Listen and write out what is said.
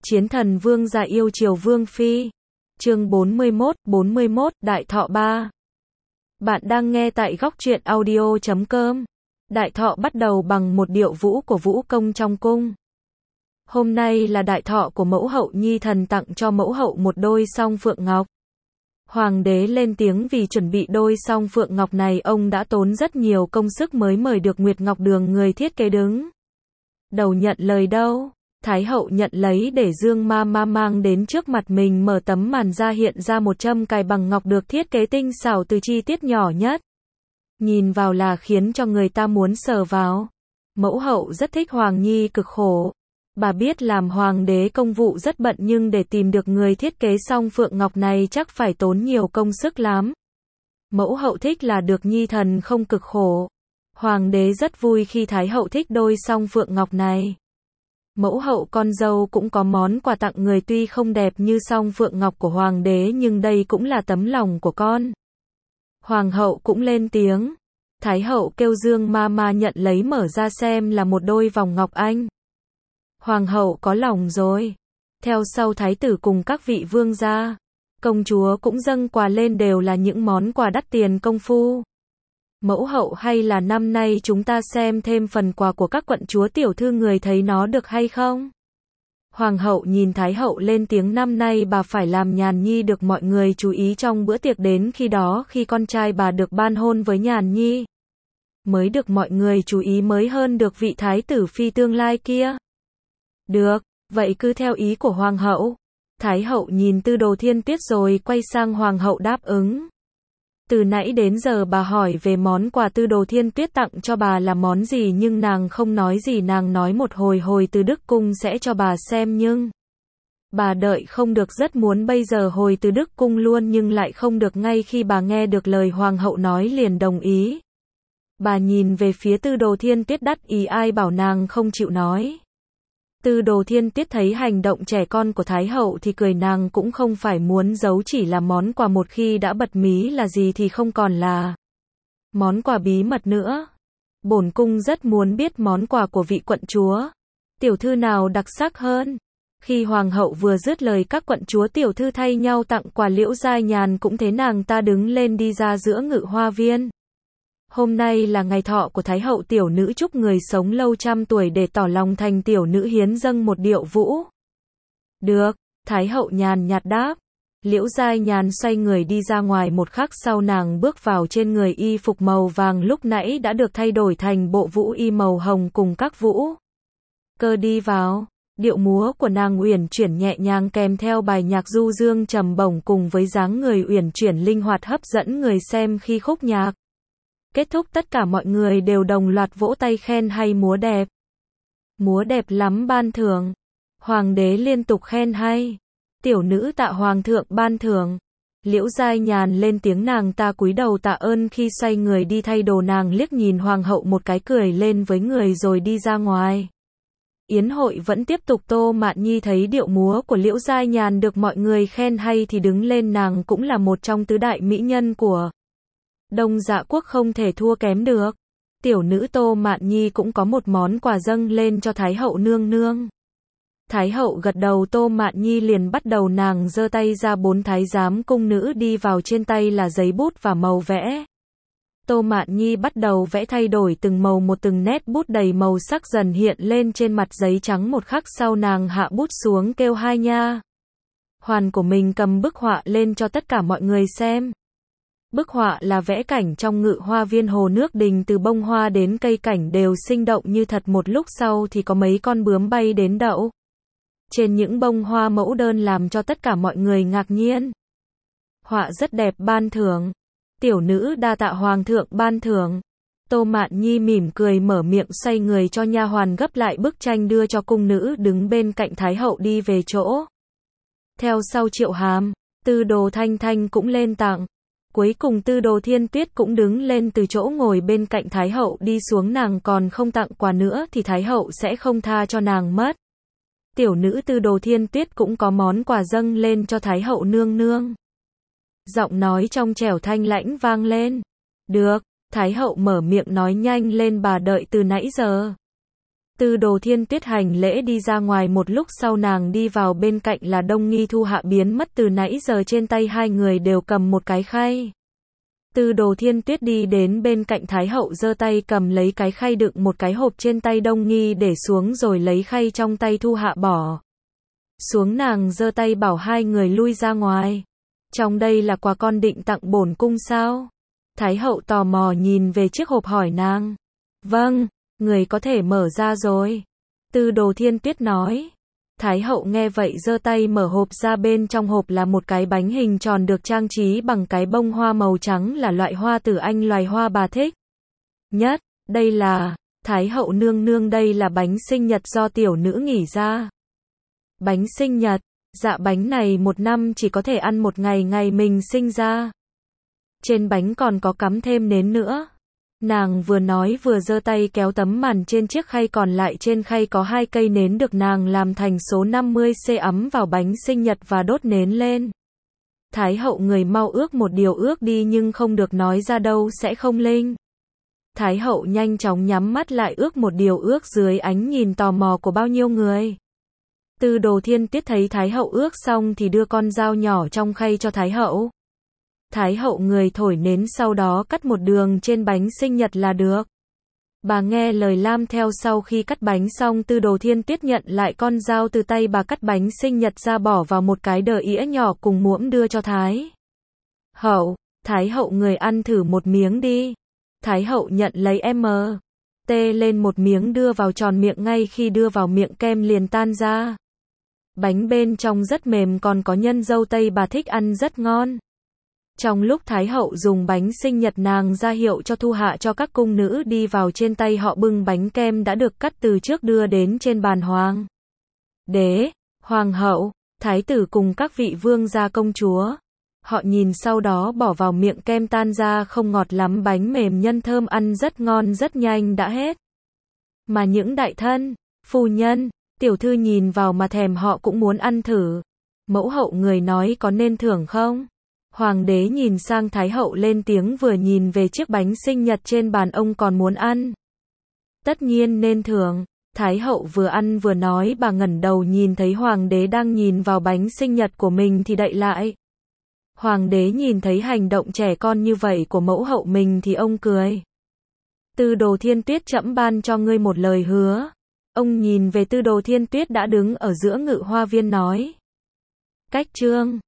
Chiến thần vương gia yêu chiều vương phi. Chương 41, Đại Thọ 3. Bạn đang nghe tại góc truyện audio.com. Đại thọ bắt đầu bằng một điệu vũ của vũ công trong cung. Hôm nay là đại thọ của mẫu hậu, nhi thần tặng cho mẫu hậu một đôi song phượng ngọc. Hoàng đế lên tiếng vì chuẩn bị đôi song phượng ngọc này ông đã tốn rất nhiều công sức mới mời được Nguyệt Ngọc Đường người thiết kế đứng đầu nhận lời đâu. Thái hậu nhận lấy để Dương ma mang đến trước mặt mình, mở tấm màn ra, hiện ra một châm cài bằng ngọc được thiết kế tinh xảo từ chi tiết nhỏ nhất. Nhìn vào là khiến cho người ta muốn sờ vào. Mẫu hậu rất thích Hoàng Nhi cực khổ. Bà biết làm hoàng đế công vụ rất bận, nhưng để tìm được người thiết kế song phượng ngọc này chắc phải tốn nhiều công sức lắm. Mẫu hậu thích là được, nhi thần không cực khổ. Hoàng đế rất vui khi Thái hậu thích đôi song phượng ngọc này. Mẫu hậu con dâu cũng có món quà tặng người, tuy không đẹp như song phượng ngọc của hoàng đế nhưng đây cũng là tấm lòng của con. Hoàng hậu cũng lên tiếng. Thái hậu kêu Dương ma nhận lấy, mở ra xem là một đôi vòng ngọc anh. Hoàng hậu có lòng rồi. Theo sau thái tử cùng các vị vương gia, công chúa cũng dâng quà lên, đều là những món quà đắt tiền công phu. Mẫu hậu, hay là năm nay chúng ta xem thêm phần quà của các quận chúa tiểu thư, người thấy nó được hay không? Hoàng hậu nhìn Thái hậu lên tiếng, năm nay bà phải làm Nhàn Nhi được mọi người chú ý trong bữa tiệc, đến khi đó khi con trai bà được ban hôn với Nhàn Nhi mới được mọi người chú ý, mới hơn được vị thái tử phi tương lai kia. Được, vậy cứ theo ý của hoàng hậu. Thái hậu nhìn Tư Đồ Thiên Tuyết rồi quay sang hoàng hậu đáp ứng. Từ nãy đến giờ bà hỏi về món quà Tư Đồ Thiên Tuyết tặng cho bà là món gì, nhưng nàng không nói gì, nàng nói một hồi từ Đức Cung sẽ cho bà xem, nhưng bà đợi không được, rất muốn bây giờ hồi từ Đức Cung luôn, nhưng lại không được. Ngay khi bà nghe được lời hoàng hậu nói liền đồng ý. Bà nhìn về phía Tư Đồ Thiên Tuyết đắt ý, ai bảo nàng không chịu nói. Tư Đồ Thiên Tuyết thấy hành động trẻ con của Thái hậu thì cười, nàng cũng không phải muốn giấu, chỉ là món quà một khi đã bật mí là gì thì không còn là món quà bí mật nữa. Bổn cung rất muốn biết món quà của vị quận chúa tiểu thư nào đặc sắc hơn. Khi hoàng hậu vừa dứt lời, các quận chúa tiểu thư thay nhau tặng quà. Liễu Giai Nhàn cũng thế, nàng ta đứng lên đi ra giữa Ngự Hoa Viên. Hôm nay là ngày thọ của Thái hậu, tiểu nữ chúc người sống lâu trăm tuổi, để tỏ lòng thành tiểu nữ hiến dâng một điệu vũ. Được, Thái hậu nhàn nhạt đáp. Liễu Giai Nhàn xoay người đi ra ngoài, một khắc sau nàng bước vào, trên người y phục màu vàng lúc nãy đã được thay đổi thành bộ vũ y màu hồng cùng các vũ cơ đi vào. Điệu múa của nàng uyển chuyển nhẹ nhàng, kèm theo bài nhạc du dương trầm bổng, cùng với dáng người uyển chuyển linh hoạt hấp dẫn người xem. Khi khúc nhạc kết thúc, tất cả mọi người đều đồng loạt vỗ tay khen hay, múa đẹp. Múa đẹp lắm, ban thưởng. Hoàng đế liên tục khen hay. Tiểu nữ tạ hoàng thượng ban thưởng. Liễu Giai Nhàn lên tiếng, nàng ta cúi đầu tạ ơn. Khi xoay người đi thay đồ, nàng liếc nhìn hoàng hậu một cái, cười lên với người rồi đi ra ngoài. Yến hội vẫn tiếp tục. Tô Mạn Nhi thấy điệu múa của Liễu Giai Nhàn được mọi người khen hay thì đứng lên, nàng cũng là một trong tứ đại mỹ nhân của Đông Dạ quốc, không thể thua kém được. Tiểu nữ Tô Mạn Nhi cũng có một món quà dâng lên cho Thái hậu nương nương. Thái hậu gật đầu, Tô Mạn Nhi liền bắt đầu, nàng giơ tay ra, 4 thái giám cung nữ đi vào, trên tay là giấy bút và màu vẽ. Tô Mạn Nhi bắt đầu vẽ, thay đổi từng màu một, từng nét bút đầy màu sắc dần hiện lên trên mặt giấy trắng. Một khắc sau nàng hạ bút xuống, kêu hai nha hoàn của mình cầm bức họa lên cho tất cả mọi người xem. Bức họa là vẽ cảnh trong Ngự Hoa Viên, hồ nước đình, từ bông hoa đến cây cảnh đều sinh động như thật. Một lúc sau thì có mấy con bướm bay đến đậu trên những bông hoa mẫu đơn, làm cho tất cả mọi người ngạc nhiên. Họa rất đẹp, ban thưởng. Tiểu nữ đa tạ hoàng thượng ban thưởng. Tô Mạn Nhi mỉm cười mở miệng, xoay người cho nha hoàn gấp lại bức tranh đưa cho cung nữ đứng bên cạnh Thái hậu, đi về chỗ. Theo sau Triệu Hàm, Tư Đồ Thanh Thanh cũng lên tặng. Cuối cùng Tư Đồ Thiên Tuyết cũng đứng lên từ chỗ ngồi bên cạnh Thái hậu đi xuống, nàng còn không tặng quà nữa thì Thái hậu sẽ không tha cho nàng mất. Tiểu nữ Tư Đồ Thiên Tuyết cũng có món quà dâng lên cho Thái hậu nương nương. Giọng nói trong trẻo thanh lãnh vang lên. Được, Thái hậu mở miệng nói nhanh lên, bà đợi từ nãy giờ. Tư Đồ Thiên Tuyết hành lễ đi ra ngoài, một lúc sau nàng đi vào, bên cạnh là Đông Nghi Thu Hạ, biến mất từ nãy giờ, trên tay hai người đều cầm một cái khay. Tư Đồ Thiên Tuyết đi đến bên cạnh Thái hậu, giơ tay cầm lấy cái khay đựng một cái hộp trên tay Đông Nghi để xuống, rồi lấy khay trong tay Thu Hạ bỏ xuống, nàng giơ tay bảo hai người lui ra ngoài. Trong đây là quà con định tặng bổn cung sao? Thái hậu tò mò nhìn về chiếc hộp hỏi nàng. Vâng, người có thể mở ra rồi. Tư Đồ Thiên Tuyết nói. Thái hậu nghe vậy giơ tay mở hộp ra, bên trong hộp là một cái bánh hình tròn được trang trí bằng cái bông hoa màu trắng, là loại hoa tử anh, loài hoa bà thích nhất. Đây là, Thái hậu nương nương, đây là bánh sinh nhật do tiểu nữ nghỉ ra. Bánh sinh nhật? Dạ, bánh này một năm chỉ có thể ăn một ngày, ngày mình sinh ra. Trên bánh còn có cắm thêm nến nữa. Nàng vừa nói vừa giơ tay kéo tấm màn trên chiếc khay, còn lại trên khay có 2 cây nến được nàng làm thành số 50C, ấm vào bánh sinh nhật và đốt nến lên. Thái hậu, người mau ước một điều ước đi, nhưng không được nói ra đâu sẽ không linh. Thái hậu nhanh chóng nhắm mắt lại ước một điều ước dưới ánh nhìn tò mò của bao nhiêu người. Tư Đồ Thiên Tuyết thấy Thái hậu ước xong thì đưa con dao nhỏ trong khay cho Thái hậu. Thái hậu người thổi nến, sau đó cắt một đường trên bánh sinh nhật là được. Bà nghe lời làm theo, sau khi cắt bánh xong, Tư Đồ Thiên Tuyết nhận lại con dao từ tay bà, cắt bánh sinh nhật ra, bỏ vào một cái đờ ĩa nhỏ cùng muỗng đưa cho Thái hậu. Thái hậu, người ăn thử một miếng đi. Thái hậu nhận lấy lên một miếng đưa vào tròn miệng, ngay khi đưa vào miệng kem liền tan ra. Bánh bên trong rất mềm, còn có nhân dâu tây, bà thích ăn rất ngon. Trong lúc Thái hậu dùng bánh sinh nhật, nàng ra hiệu cho Thu Hạ cho các cung nữ đi vào, trên tay họ bưng bánh kem đã được cắt từ trước đưa đến trên bàn hoàng đế, hoàng hậu, thái tử cùng các vị vương gia công chúa. Họ nhìn sau đó bỏ vào miệng, kem tan ra không ngọt lắm, bánh mềm nhân thơm, ăn rất ngon, rất nhanh đã hết. Mà những đại thân, phu nhân, tiểu thư nhìn vào mà thèm, họ cũng muốn ăn thử. Mẫu hậu, người nói có nên thưởng không? Hoàng đế nhìn sang Thái hậu lên tiếng, vừa nhìn về chiếc bánh sinh nhật trên bàn, ông còn muốn ăn. Tất nhiên nên thưởng. Thái hậu vừa ăn vừa nói, bà ngẩng đầu nhìn thấy hoàng đế đang nhìn vào bánh sinh nhật của mình thì đậy lại. Hoàng đế nhìn thấy hành động trẻ con như vậy của mẫu hậu mình thì ông cười. Tư Đồ Thiên Tuyết, trẫm ban cho ngươi một lời hứa. Ông nhìn về Tư Đồ Thiên Tuyết đã đứng ở giữa ngự hoa viên nói. Cách chương